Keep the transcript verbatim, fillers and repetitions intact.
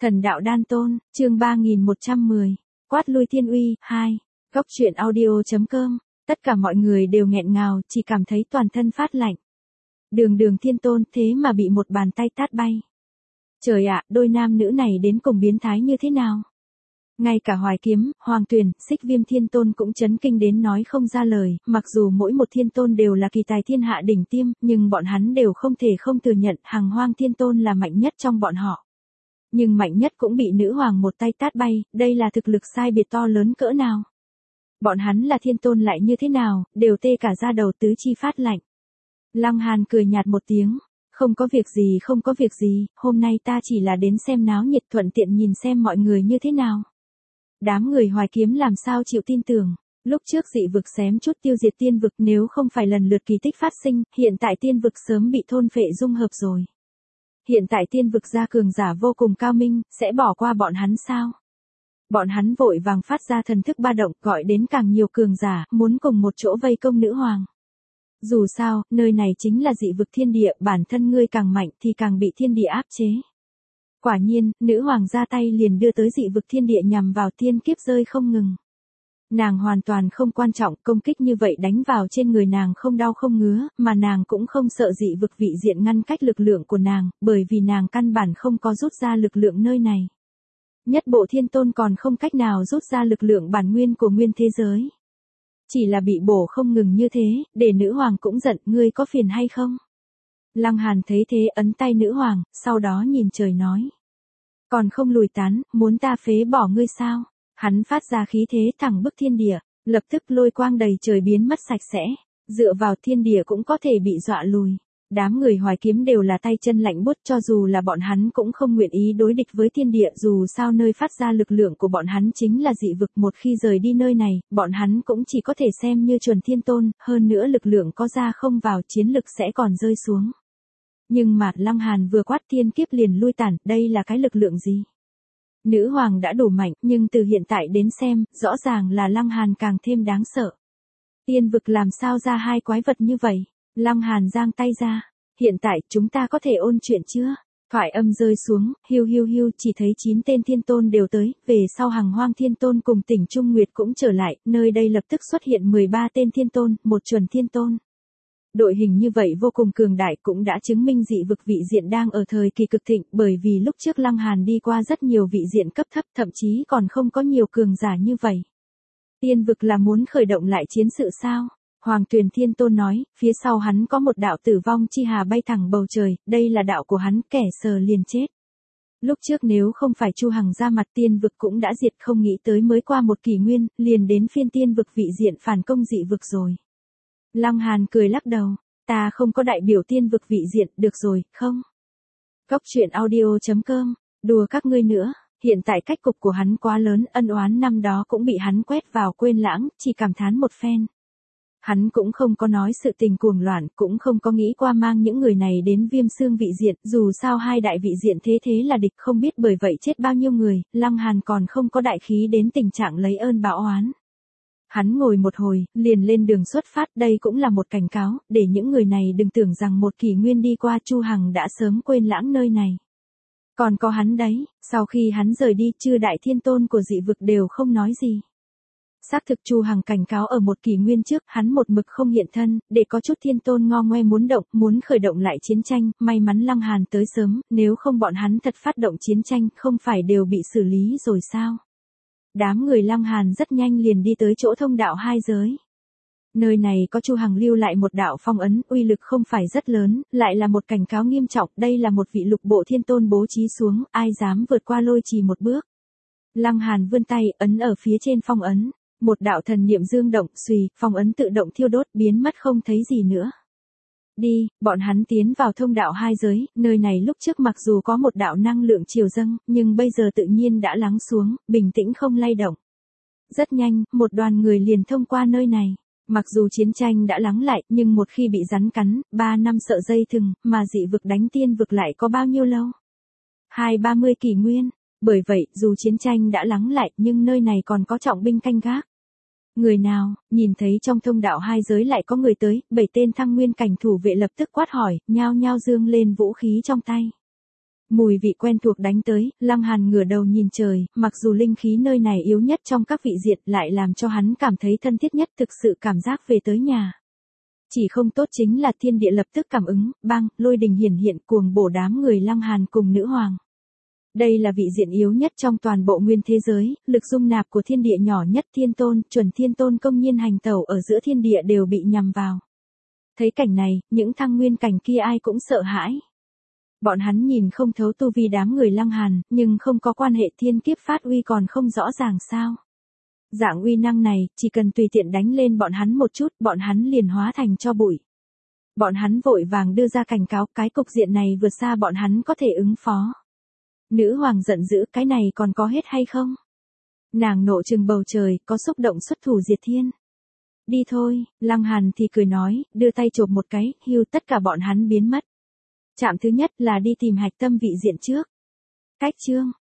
Thần đạo đan tôn, chương ba nghìn một trăm mười. Quát lui thiên uy, hai. Góc truyện audio.com. Tất cả mọi người đều nghẹn ngào, chỉ cảm thấy toàn thân phát lạnh. Đường đường thiên tôn thế mà bị một bàn tay tát bay. Trời ạ, đôi nam nữ này đến cùng biến thái như thế nào? Ngay cả Hoài Kiếm, Hoàng Tuyền, Xích Viêm thiên tôn cũng chấn kinh đến nói không ra lời, mặc dù mỗi một thiên tôn đều là kỳ tài thiên hạ đỉnh tiêm, nhưng bọn hắn đều không thể không thừa nhận Hằng Hoang thiên tôn là mạnh nhất trong bọn họ. Nhưng mạnh nhất cũng bị nữ hoàng một tay tát bay, đây là thực lực sai biệt to lớn cỡ nào? Bọn hắn là thiên tôn lại như thế nào, đều tê cả da đầu tứ chi phát lạnh. Lăng Hàn cười nhạt một tiếng, không có việc gì không có việc gì, hôm nay ta chỉ là đến xem náo nhiệt thuận tiện nhìn xem mọi người như thế nào. Đám người Hoài Kiếm làm sao chịu tin tưởng, lúc trước dị vực xém chút tiêu diệt tiên vực, nếu không phải lần lượt kỳ tích phát sinh, hiện tại tiên vực sớm bị thôn phệ dung hợp rồi. Hiện tại tiên vực gia cường giả vô cùng cao minh, sẽ bỏ qua bọn hắn sao? Bọn hắn vội vàng phát ra thần thức ba động, gọi đến càng nhiều cường giả, muốn cùng một chỗ vây công nữ hoàng. Dù sao, nơi này chính là dị vực thiên địa, bản thân ngươi càng mạnh thì càng bị thiên địa áp chế. Quả nhiên, nữ hoàng ra tay liền đưa tới dị vực thiên địa nhằm vào tiên kiếp rơi không ngừng. Nàng hoàn toàn không quan trọng, công kích như vậy đánh vào trên người nàng không đau không ngứa, mà nàng cũng không sợ dị vực vị diện ngăn cách lực lượng của nàng, bởi vì nàng căn bản không có rút ra lực lượng nơi này. Nhất bộ thiên tôn còn không cách nào rút ra lực lượng bản nguyên của nguyên thế giới. Chỉ là bị bổ không ngừng như thế, để nữ hoàng cũng giận, ngươi có phiền hay không? Lăng Hàn thấy thế ấn tay nữ hoàng, sau đó nhìn trời nói. Còn không lùi tán, muốn ta phế bỏ ngươi sao? Hắn phát ra khí thế thẳng bức thiên địa, lập tức lôi quang đầy trời biến mất sạch sẽ, dựa vào thiên địa cũng có thể bị dọa lùi. Đám người Hoài Kiếm đều là tay chân lạnh buốt, cho dù là bọn hắn cũng không nguyện ý đối địch với thiên địa, dù sao nơi phát ra lực lượng của bọn hắn chính là dị vực, một khi rời đi nơi này, bọn hắn cũng chỉ có thể xem như chuẩn thiên tôn, hơn nữa lực lượng có ra không vào chiến lực sẽ còn rơi xuống. Nhưng mà Lăng Hàn vừa quát thiên kiếp liền lui tản, đây là cái lực lượng gì? Nữ hoàng đã đủ mạnh, nhưng từ hiện tại đến xem, rõ ràng là Lăng Hàn càng thêm đáng sợ. Tiên vực làm sao ra hai quái vật như vậy? Lăng Hàn giang tay ra. Hiện tại, chúng ta có thể ôn chuyện chưa? Thoại âm rơi xuống, hiu hiu hiu, chỉ thấy chín tên thiên tôn đều tới, về sau Hằng Hoang thiên tôn cùng tỉnh Trung Nguyệt cũng trở lại, nơi đây lập tức xuất hiện mười ba tên thiên tôn, một chuẩn thiên tôn. Đội hình như vậy vô cùng cường đại cũng đã chứng minh dị vực vị diện đang ở thời kỳ cực thịnh, bởi vì lúc trước Lăng Hàn đi qua rất nhiều vị diện cấp thấp, thậm chí còn không có nhiều cường giả như vậy. Tiên vực là muốn khởi động lại chiến sự sao? Hoàng Tuyền Thiên Tôn nói, phía sau hắn có một đạo tử vong chi hà bay thẳng bầu trời, đây là đạo của hắn, kẻ sờ liền chết. Lúc trước nếu không phải Chu Hằng ra mặt, tiên vực cũng đã diệt, không nghĩ tới mới qua một kỷ nguyên, liền đến phiên tiên vực vị diện phản công dị vực rồi. Lăng Hàn cười lắc đầu, ta không có đại biểu tiên vực vị diện, được rồi, không? Góc truyện audio.com, đùa các ngươi nữa, hiện tại cách cục của hắn quá lớn, ân oán năm đó cũng bị hắn quét vào quên lãng, chỉ cảm thán một phen. Hắn cũng không có nói sự tình cuồng loạn, cũng không có nghĩ qua mang những người này đến Viêm Xương vị diện, dù sao hai đại vị diện thế thế là địch, không biết bởi vậy chết bao nhiêu người, Lăng Hàn còn không có đại khí đến tình trạng lấy ơn báo oán. Hắn ngồi một hồi, liền lên đường xuất phát, đây cũng là một cảnh cáo, để những người này đừng tưởng rằng một kỷ nguyên đi qua Chu Hằng đã sớm quên lãng nơi này. Còn có hắn đấy, sau khi hắn rời đi, chư đại thiên tôn của dị vực đều không nói gì. Xác thực Chu Hằng cảnh cáo ở một kỷ nguyên trước, hắn một mực không hiện thân, để có chút thiên tôn ngo ngoe muốn động, muốn khởi động lại chiến tranh, may mắn Lăng Hàn tới sớm, nếu không bọn hắn thật phát động chiến tranh, không phải đều bị xử lý rồi sao? Đám người Lăng Hàn rất nhanh liền đi tới chỗ thông đạo hai giới. Nơi này có Chu Hằng lưu lại một đạo phong ấn, uy lực không phải rất lớn, lại là một cảnh cáo nghiêm trọng, đây là một vị lục bộ thiên tôn bố trí xuống, ai dám vượt qua lôi trì một bước. Lăng Hàn vươn tay, ấn ở phía trên phong ấn. Một đạo thần niệm dương động, xùy, phong ấn tự động thiêu đốt, biến mất không thấy gì nữa. Đi, bọn hắn tiến vào thông đạo hai giới, nơi này lúc trước mặc dù có một đạo năng lượng triều dâng, nhưng bây giờ tự nhiên đã lắng xuống, bình tĩnh không lay động. Rất nhanh, một đoàn người liền thông qua nơi này. Mặc dù chiến tranh đã lắng lại, nhưng một khi bị rắn cắn, ba năm sợ dây thừng, mà dị vực đánh tiên vực lại có bao nhiêu lâu? Hai ba mươi kỷ nguyên. Bởi vậy, dù chiến tranh đã lắng lại, nhưng nơi này còn có trọng binh canh gác. Người nào, nhìn thấy trong thông đạo hai giới lại có người tới, bảy tên thăng nguyên cảnh thủ vệ lập tức quát hỏi, nhao nhao dương lên vũ khí trong tay. Mùi vị quen thuộc đánh tới, Lăng Hàn ngửa đầu nhìn trời, mặc dù linh khí nơi này yếu nhất trong các vị diện lại làm cho hắn cảm thấy thân thiết nhất, thực sự cảm giác về tới nhà. Chỉ không tốt chính là thiên địa lập tức cảm ứng, bang, lôi đình hiển hiện cuồng bổ đám người Lăng Hàn cùng nữ hoàng. Đây là vị diện yếu nhất trong toàn bộ nguyên thế giới, lực dung nạp của thiên địa nhỏ nhất thiên tôn, chuẩn thiên tôn công nhiên hành tẩu ở giữa thiên địa đều bị nhằm vào. Thấy cảnh này, những thăng nguyên cảnh kia ai cũng sợ hãi. Bọn hắn nhìn không thấu tu vi đám người Lăng Hàn, nhưng không có quan hệ thiên kiếp phát uy còn không rõ ràng sao. Dạng uy năng này, chỉ cần tùy tiện đánh lên bọn hắn một chút, bọn hắn liền hóa thành tro bụi. Bọn hắn vội vàng đưa ra cảnh cáo, cái cục diện này vượt xa bọn hắn có thể ứng phó. Nữ hoàng giận dữ, cái này còn có hết hay không? Nàng nộ trừng bầu trời, có xúc động xuất thủ diệt thiên. Đi thôi, Lăng Hàn thì cười nói, đưa tay chộp một cái, hưu tất cả bọn hắn biến mất. Trạm thứ nhất là đi tìm hạch tâm vị diện trước. Cách chương